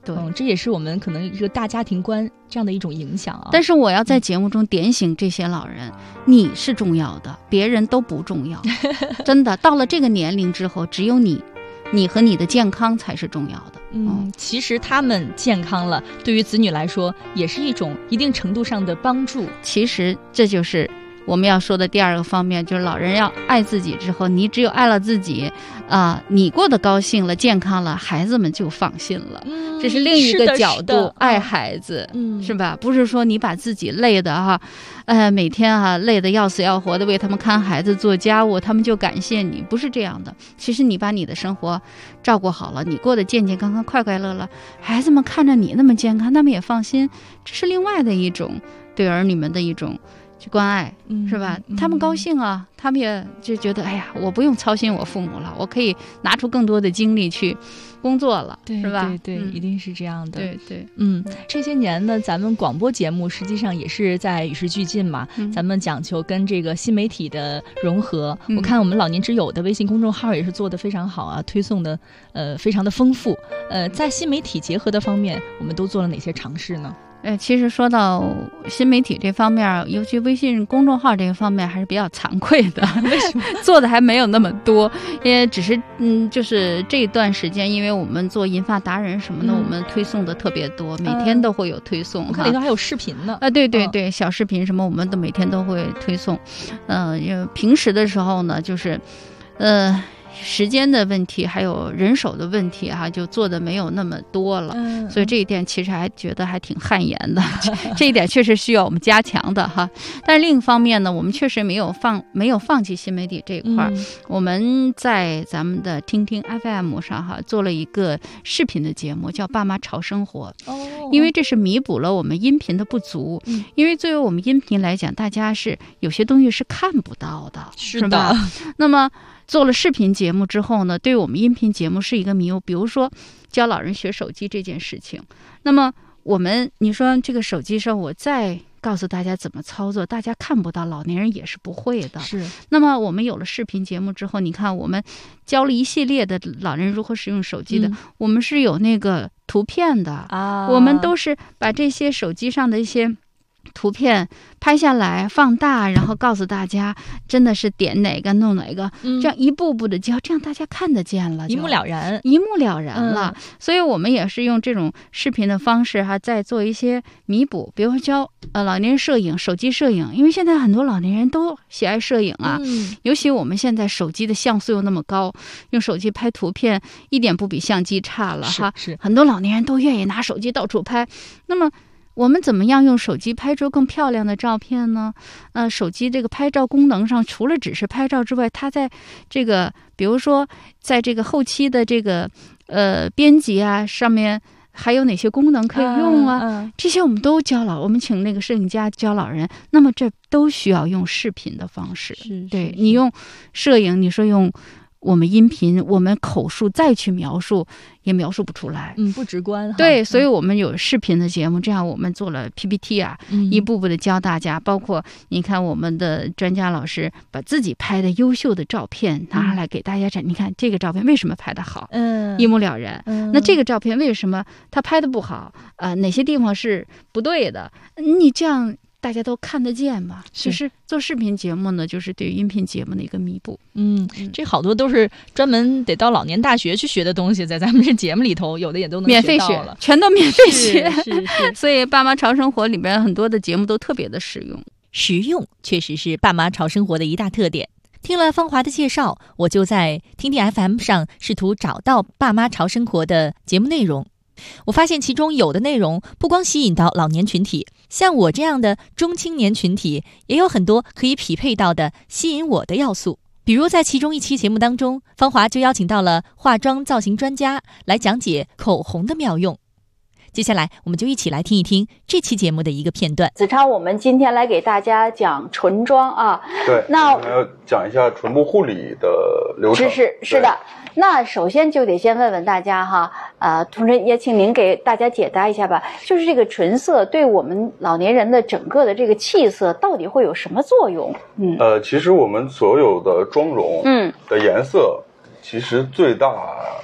对， 这也是我们可能一个大家庭观这样的一种影响啊。 但是我要在节目中点醒这些老人，你是重要的，别人都不重要。真的，到了这个年龄之后，只有你和你的健康才是重要的。 其实他们健康了，对于子女来说也是一种一定程度上的帮助。 其实这就是我们要说的第二个方面，就是老人要爱自己之后，你只有爱了自己你过得高兴了，健康了，孩子们就放心了。这是另一个角度，爱孩子，是吧？不是说你把自己累的每天累得要死要活的为他们看孩子做家务，他们就感谢你，不是这样的。其实你把你的生活照顾好了，你过得健健康康、快快乐乐，孩子们看着你那么健康，他们也放心。这是另外的一种对儿女们的一种关爱，是吧？他们高兴啊，他们也就觉得，哎呀，我不用操心我父母了，我可以拿出更多的精力去工作了，是吧？ 对，一定是这样的。 对， 这些年呢，咱们广播节目实际上也是在与时俱进嘛，咱们讲求跟这个新媒体的融合。我看我们老年之友的微信公众号也是做得非常好啊，推送的非常的丰富。在新媒体结合的方面，我们都做了哪些尝试呢？ 其实说到新媒体这方面，尤其微信公众号这个方面，还是比较惭愧的。为什么做的还没有那么多？也只是就是这一段时间，因为我们做银发达人什么的，我们推送的特别多，每天都会有推送。 我看里头还有视频呢。 对，小视频什么，我们都每天都会推送。平时的时候呢，就是时间的问题还有人手的问题就做的没有那么多了，所以这一点其实还觉得还挺汗颜的。这一点确实需要我们加强的但是另一方面呢，我们确实没有放弃新媒体这一块。我们在咱们的听听 FM 上做了一个视频的节目，叫爸妈潮生活。因为这是弥补了我们音频的不足。因为作为我们音频来讲，大家是有些东西是看不到的，是吧？那么做了视频节目之后呢，对我们音频节目是一个迷雾。比如说教老人学手机这件事情，那么你说这个手机上我再告诉大家怎么操作，大家看不到，老年人也是不会的。 是。 那么我们有了视频节目之后，你看我们教了一系列的老人如何使用手机的，我们是有那个图片的我们都是把这些手机上的一些图片拍下来放大，然后告诉大家真的是点哪个弄哪个，这样一步步的教，这样大家看得见了， 一目了然了。所以我们也是用这种视频的方式再做一些弥补。比如说教老年人摄影，手机摄影，因为现在很多老年人都喜爱摄影尤其我们现在手机的像素又那么高，用手机拍图片一点不比相机差了是很多老年人都愿意拿手机到处拍。那么我们怎么样用手机拍出更漂亮的照片呢？手机这个拍照功能上，除了只是拍照之外，它在这个比如说在这个后期的这个编辑上面还有哪些功能可以用这些我们都教了。我们请那个摄影家教老人，那么这都需要用视频的方式。对，你用摄影，你说用我们音频，我们口述再去描述也描述不出来， 不直观。 对，所以我们有视频的节目，这样我们做了 PPT 一步步的教大家。包括你看我们的专家老师把自己拍的优秀的照片拿来给大家展，你看这个照片为什么拍得好，一目了然。那这个照片为什么他拍的不好哪些地方是不对的，你这样大家都看得见嘛。其实做视频节目呢，就是对音频节目的一个弥补。 这好多都是专门得到老年大学去学的东西，在咱们这节目里头有的也都能免费学到了， 全都免费学。 是所以爸妈潮生活里边很多的节目都特别的实用确实是爸妈潮生活的一大特点。听了芳华的介绍，我就在听听 FM 上试图找到爸妈潮生活的节目内容。我发现其中有的内容不光吸引到老年群体，像我这样的中青年群体也有很多可以匹配到的吸引我的要素。比如在其中一期节目当中，芳华就邀请到了化妆造型专家来讲解口红的妙用。接下来我们就一起来听一听这期节目的一个片段。 子超，我们今天来给大家讲唇妆对， 那我们要讲一下唇部护理的流程。 是的。那首先就得先问问大家同时也请您给大家解答一下吧，就是这个唇色对我们老年人的整个的这个气色到底会有什么作用？ 其实我们所有的妆容的颜色，其实最大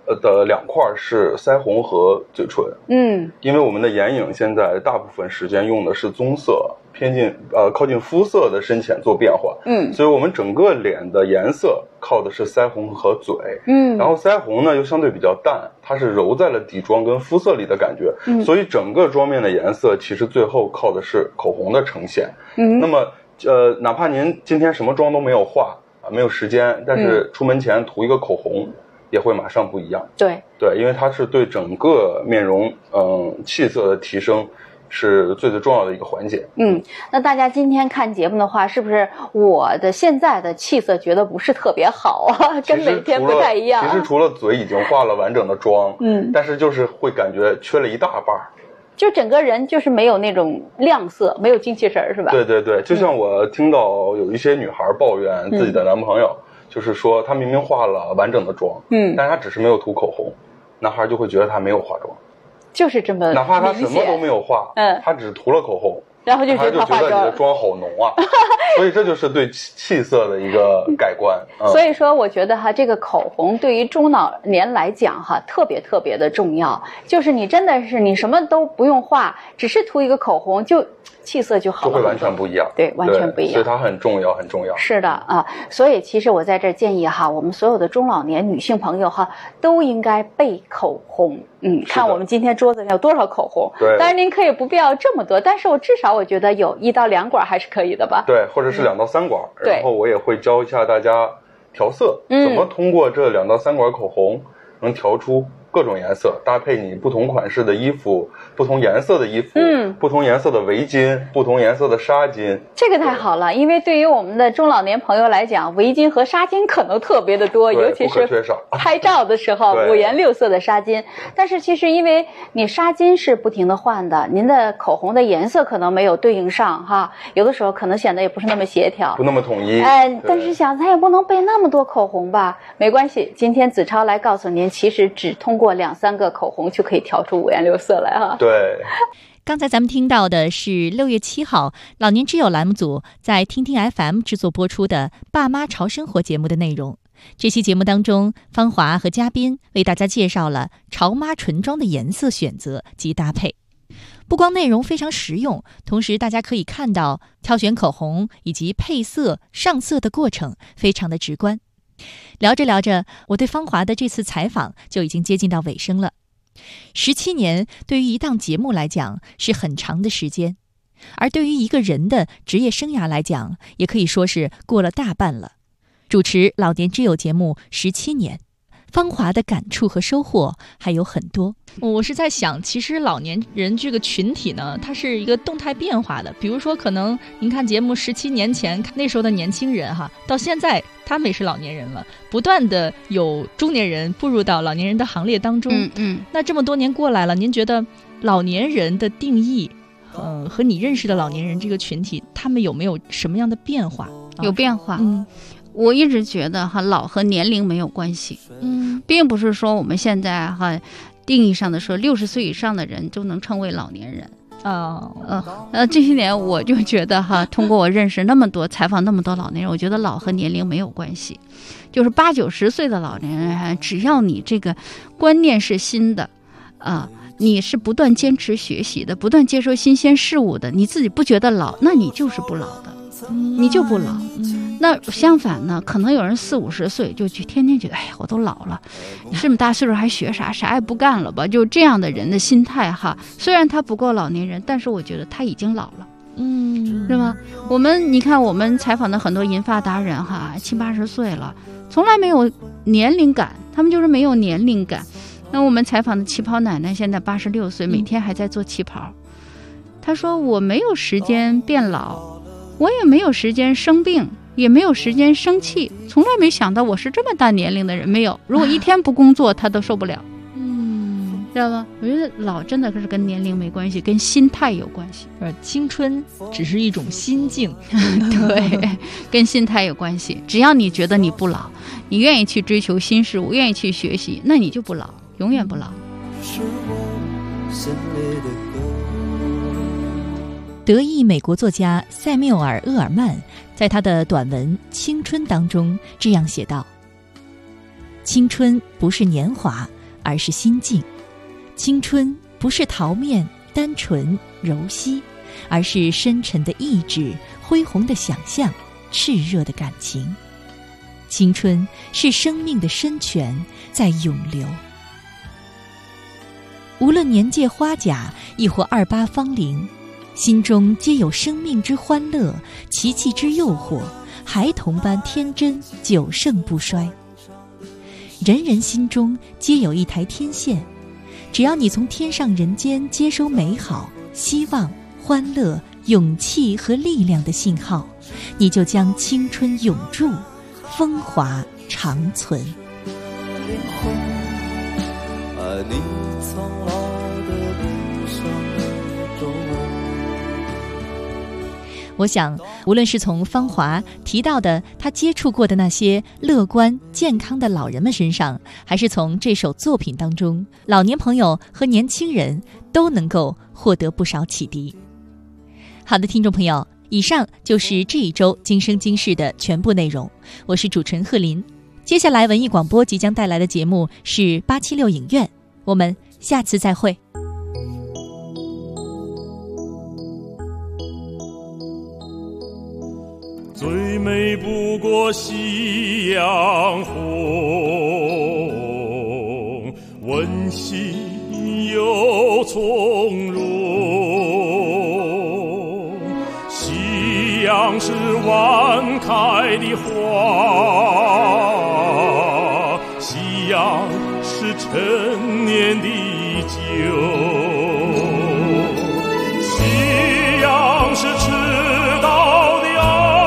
的两块是腮红和嘴唇。因为我们的眼影现在大部分时间用的是棕色，靠近肤色的深浅做变化。所以我们整个脸的颜色靠的是腮红和嘴。然后腮红呢又相对比较淡，它是揉在了底妆跟肤色里的感觉。所以整个妆面的颜色其实最后靠的是口红的呈现。那么哪怕您今天什么妆都没有化没有时间，但是出门前涂一个口红也会马上不一样。对，因为它是对整个面容气色的提升是最重要的一个环节。 那大家今天看节目的话，是不是我的现在的气色觉得不是特别好啊？跟每天不太一样。 其实除了嘴已经化了完整的妆，但是就是会感觉缺了一大半。 就整个人就是没有那种亮色，没有精气神，是吧？对， 就像我听到有一些女孩抱怨自己的男朋友，就是说她明明化了完整的妆，但是她只是没有涂口红，男孩就会觉得她没有化妆， 就是这么明显， 哪怕她什么都没有化，她只涂了口红， 然后就觉得她化妆， 你的妆好浓啊。所以这就是对气色的一个改观。 所以说我觉得这个口红对于中老年来讲特别特别的重要，就是你真的是你什么都不用画，只是涂一个口红就气色就好了， 就会完全不一样。 对，完全不一样。 所以它很重要，很重要。 是的啊，所以其实我在这儿建议我们所有的中老年女性朋友都应该备口红。看我们今天桌子上有多少口红。对，当然您可以不必要这么多，但是至少我觉得有1到2管还是可以的吧。 对，或者是2到3管。然后我也会教一下大家调色，怎么通过这2到3管口红能调出各种颜色，搭配你不同款式的衣服，不同颜色的衣服，不同颜色的围巾，不同颜色的纱巾。 这个太好了，因为对于我们的中老年朋友来讲，围巾和纱巾可能特别的多，尤其是拍照的时候5颜6色的纱巾。但是其实因为你纱巾是不停的换的，您的口红的颜色可能没有对应上有的时候可能显得也不是那么协调， 不那么统一。 但是想咱也不能备那么多口红吧，没关系，今天子超来告诉您，其实只通过2、3个口红就可以调出5颜6色来对。 刚才咱们听到的是6月7号老年之友栏目组在听听 FM 制作播出的爸妈潮生活节目的内容。这期节目当中，芳华和嘉宾为大家介绍了潮妈唇妆的颜色选择及搭配。不光内容非常实用，同时大家可以看到挑选口红以及配色上色的过程非常的直观。聊着聊着，我对芳华的这次采访就已经接近到尾声了。17年对于一档节目来讲是很长的时间，而对于一个人的职业生涯来讲，也可以说是过了大半了。主持老年之友节目17年，芳华的感触和收获还有很多。我是在想，其实老年人这个群体呢，它是一个动态变化的。比如说，可能您看节目17年前那时候的年轻人到现在他们也是老年人了，不断的有中年人步入到老年人的行列当中。那这么多年过来了，您觉得老年人的定义，和你认识的老年人这个群体，他们有没有什么样的变化？ 有变化。我一直觉得老和年龄没有关系。并不是说我们现在定义上的说60岁以上的人就能称为老年人。这些年我就觉得通过我认识那么多采访那么多老年人，我觉得老和年龄没有关系，就是80、90岁的老年人，只要你这个观念是新的你是不断坚持学习的，不断接受新鲜事物的，你自己不觉得老，那你就是不老的，你就不老。那相反呢，可能有人40、50岁就去天天觉得，哎呀，我都老了，你这么大岁数还学啥也不干了吧？就这样的人的心态虽然他不够老年人，但是我觉得他已经老了。是吗？你看我们采访的很多银发达人70、80岁了，从来没有年龄感，他们就是没有年龄感。那我们采访的旗袍奶奶现在86岁，每天还在做旗袍。她说我没有时间变老，我也没有时间生病，也没有时间生气，从来没想到我是这么大年龄的人，没有。如果一天不工作，她都受不了。知道吗？我觉得老真的是跟年龄没关系，跟心态有关系。 青春只是一种心境， 对，跟心态有关系。只要你觉得你不老，你愿意去追求新事物，愿意去学习，那你就不老，永远不老。 德裔美国作家塞缪尔·厄尔曼在他的短文《青春》当中这样写道：青春不是年华， 而是心境。青春不是桃面、单纯、柔细，而是深沉的意志、恢宏的想象、炽热的感情。青春是生命的深泉，在涌流。无论年届花甲，亦或28芳龄，心中皆有生命之欢乐，奇迹之诱惑，孩童般天真，久盛不衰。人人心中皆有一台天线，只要你从天上人间接收美好、希望、欢乐、勇气和力量的信号，你就将青春永驻，风华长存。 爱你苍老的路上的皱纹。 我想，无论是从芳华提到的他接触过的那些乐观健康的老人们身上，还是从这首作品当中，老年朋友和年轻人都能够获得不少启迪。好的，听众朋友，以上就是这一周今生今世的全部内容。我是主持人贺林，接下来文艺广播即将带来的节目是876影院，我们下次再会。 最美不过夕阳红，温馨又从容。夕阳是晚开的花，夕阳是陈年的酒，夕阳是迟到的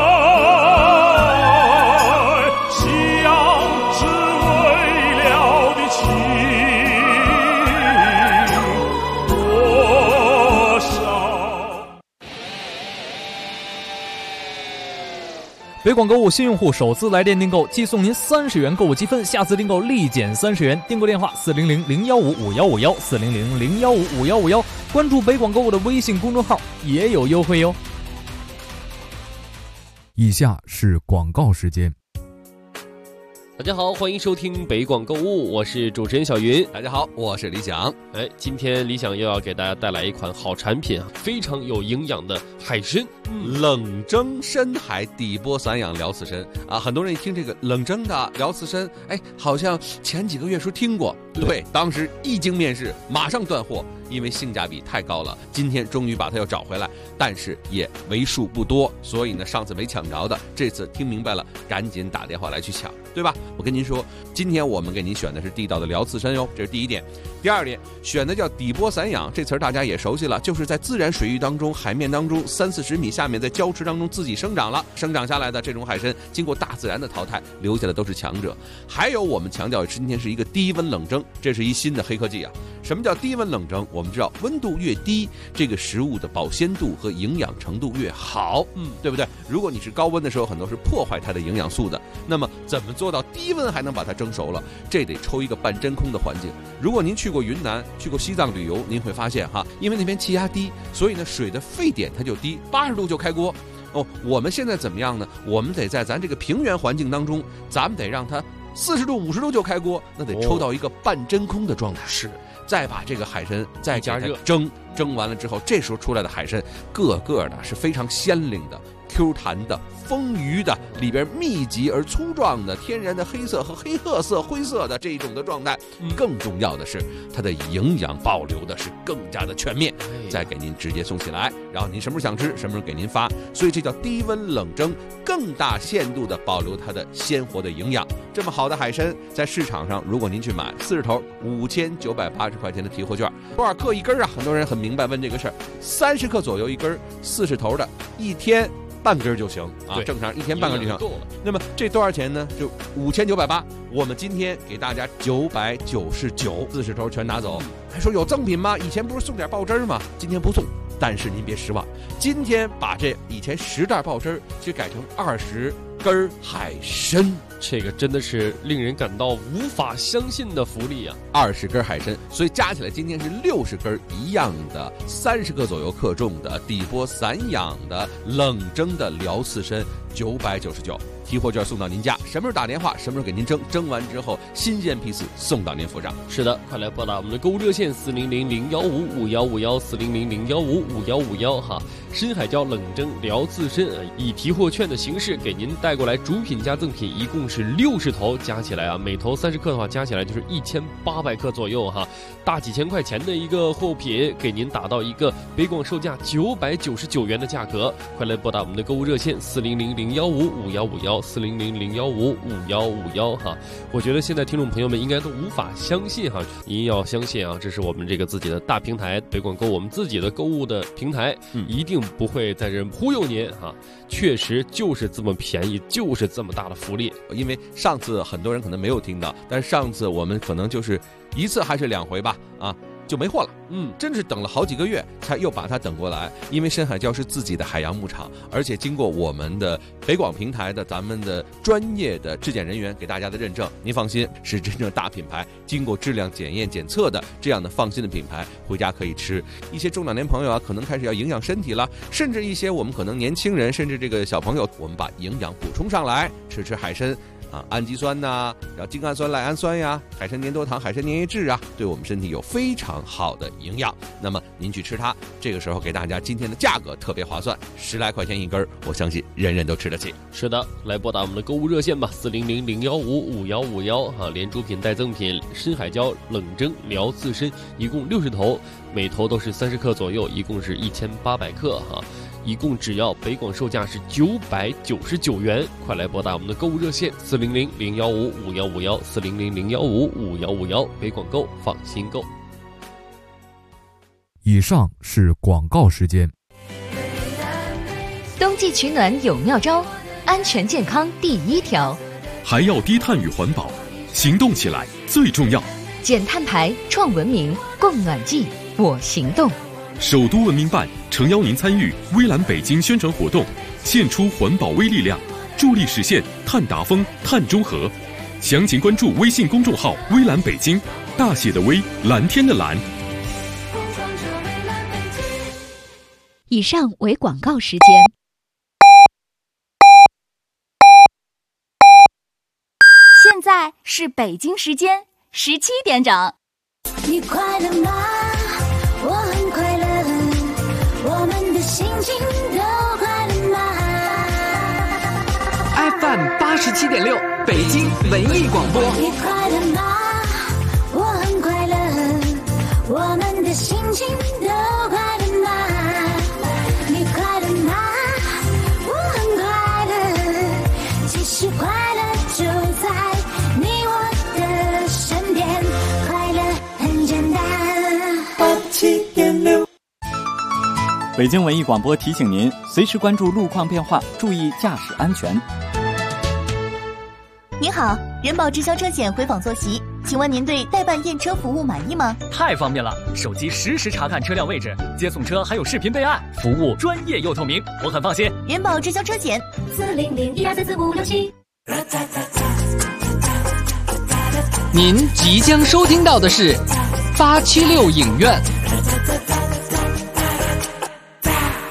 北广购物新用户首次来电订购即送您30元购物积分，下次订购立减30元。订购电话400-015-5151 400-015-5151，关注北广购物的微信公众号也有优惠哟。 以下是广告时间。 大家好，欢迎收听北广购物，我是主持人小云。 大家好，我是李想。 今天李想又要给大家带来一款好产品啊，非常有营养的海参， 冷蒸深海底波散养辽刺参啊。很多人一听这个冷蒸的辽刺参，好像前几个月说听过，对，当时一经面世，马上断货，因为性价比太高了。今天终于把它又找回来，但是也为数不多，所以呢，上次没抢着的，这次听明白了，赶紧打电话来去抢，对吧？我跟您说，今天我们给您选的是地道的辽刺参哟，这是第一点。第二点，选的叫底波散养，这词儿大家也熟悉了，就是在自然水域当中、海面当中30-40米下面，在礁池当中自己生长下来的这种海参，经过大自然的淘汰，留下的都是强者。还有我们强调今天是一个低温冷蒸，这是一新的黑科技啊。什么叫低温冷蒸？我们知道温度越低，这个食物的保鲜度和营养程度越好，对不对？如果你是高温的时候，很多是破坏它的营养素的。那么怎么做到低温还能把它蒸熟了？这得抽一个半真空的环境。如果您去过云南、去过西藏旅游，您会发现哈，因为那边气压低，所以呢水的沸点它就低，80度就开锅。我们现在怎么样呢？我们得在咱这个平原环境当中，咱们得让它40度、50度就开锅，那得抽到一个半真空的状态。是。再把这个海参再加热蒸完了之后，这时候出来的海参个个的是非常鲜灵的、Q 弹的、丰腴的，里边密集而粗壮的天然的黑色和黑褐色、灰色的这一种的状态。更重要的是，它的营养保留的是更加的全面，再给您直接送起来，然后您什么时候想吃，什么时候给您发。所以这叫低温冷蒸，更大限度的保留它的鲜活的营养。这么好的海参，在市场上如果您去买40头，5980块钱的提货券，多少克一根啊？很多人很明白问这个事儿，30克左右一根，40头的，一天半根就行啊，正常一天半根就行。那么这多少钱呢？就5980，我们今天给大家999，40头全拿走。还说有赠品吗？以前不是送点爆汁吗？今天不送，但是您别失望，今天把这以前10袋爆汁去改成20根海参， 这个真的是令人感到无法相信的福利啊 ！20根海参，所以加起来今天是60根一样的，30克左右克重的底波散养的冷蒸的辽刺参，999。 提货券送到您家，什么时候打电话，什么时候给您蒸，蒸完之后新鲜批次送到您府上。 是的，快来拨打我们的购物热线400-015-5151，400-015-5151哈。深海椒冷蒸辽刺参以提货券的形式给您带过来，主品加赠品一共是60头，加起来啊，每头30克的话，加起来就是1800克左右哈，大几千块钱的一个货品，给您打到一个北广售价999元的价格。快来拨打我们的购物热线400-015-5151，400-015-5151哈。我觉得现在听众朋友们应该都无法相信哈，您要相信啊，这是我们这个自己的大平台北广购，我们自己的购物的平台，一定不会在这忽悠您哈，确实就是这么便宜，就是这么大的福利。 因为上次很多人可能没有听到，但是上次我们可能就是1次还是2回吧啊，就没货了。真是等了好几个月才又把它等过来。因为深海礁是自己的海洋牧场，而且经过我们的北广平台的咱们的专业的质检人员给大家的认证，您放心，是真正大品牌，经过质量检验检测的这样的放心的品牌，回家可以吃。一些中老年朋友啊，可能开始要营养身体了，甚至一些我们可能年轻人，甚至这个小朋友，我们把营养补充上来，吃海参啊，氨基酸呐，然后精氨酸、赖氨酸呀，海参粘多糖、海参粘液质啊，对我们身体有非常好的营养。那么您去吃它，这个时候给大家今天的价格特别划算，10来块钱一根，我相信人人都吃得起。 是的，来拨打我们的购物热线吧，400-015-5151哈，连主品带赠品，深海礁冷蒸辽刺参一共60头，每头都是30克左右，一共是1800克哈。一共只要北广售价是999元，快来拨打我们的购物热线400-015-5151，400-015-5151，北广购放心购。 以上是广告时间。 冬季取暖有妙招，安全健康第一条， 还要低碳与环保，行动起来最重要。 减碳排，创文明，供暖季，我行动。 首都文明办诚邀您参与微蓝北京宣传活动，献出环保微力量，助力实现碳达峰、碳中和。详情关注微信公众号微蓝北京，大写的微，蓝天的蓝。 以上为广告时间。现在是北京时间17点整。 你快乐吗？我很快乐，我们的心情都快乐吗 ？FM 87.6，北京文艺广播。 你快乐吗？我很快乐，我们的心情都快乐吗？你快乐吗？我很快乐，其实快乐就在你我的身边，快乐很简单。87.6。 北京文艺广播提醒您，随时关注路况变化，注意驾驶安全。 您好，人保直销车险回访坐席，请问您对代办验车服务满意吗？ 太方便了，手机实时查看车辆位置，接送车还有视频备案，服务专业又透明，我很放心。 人保直销车险，400-1234567。 您即将收听到的是876影院。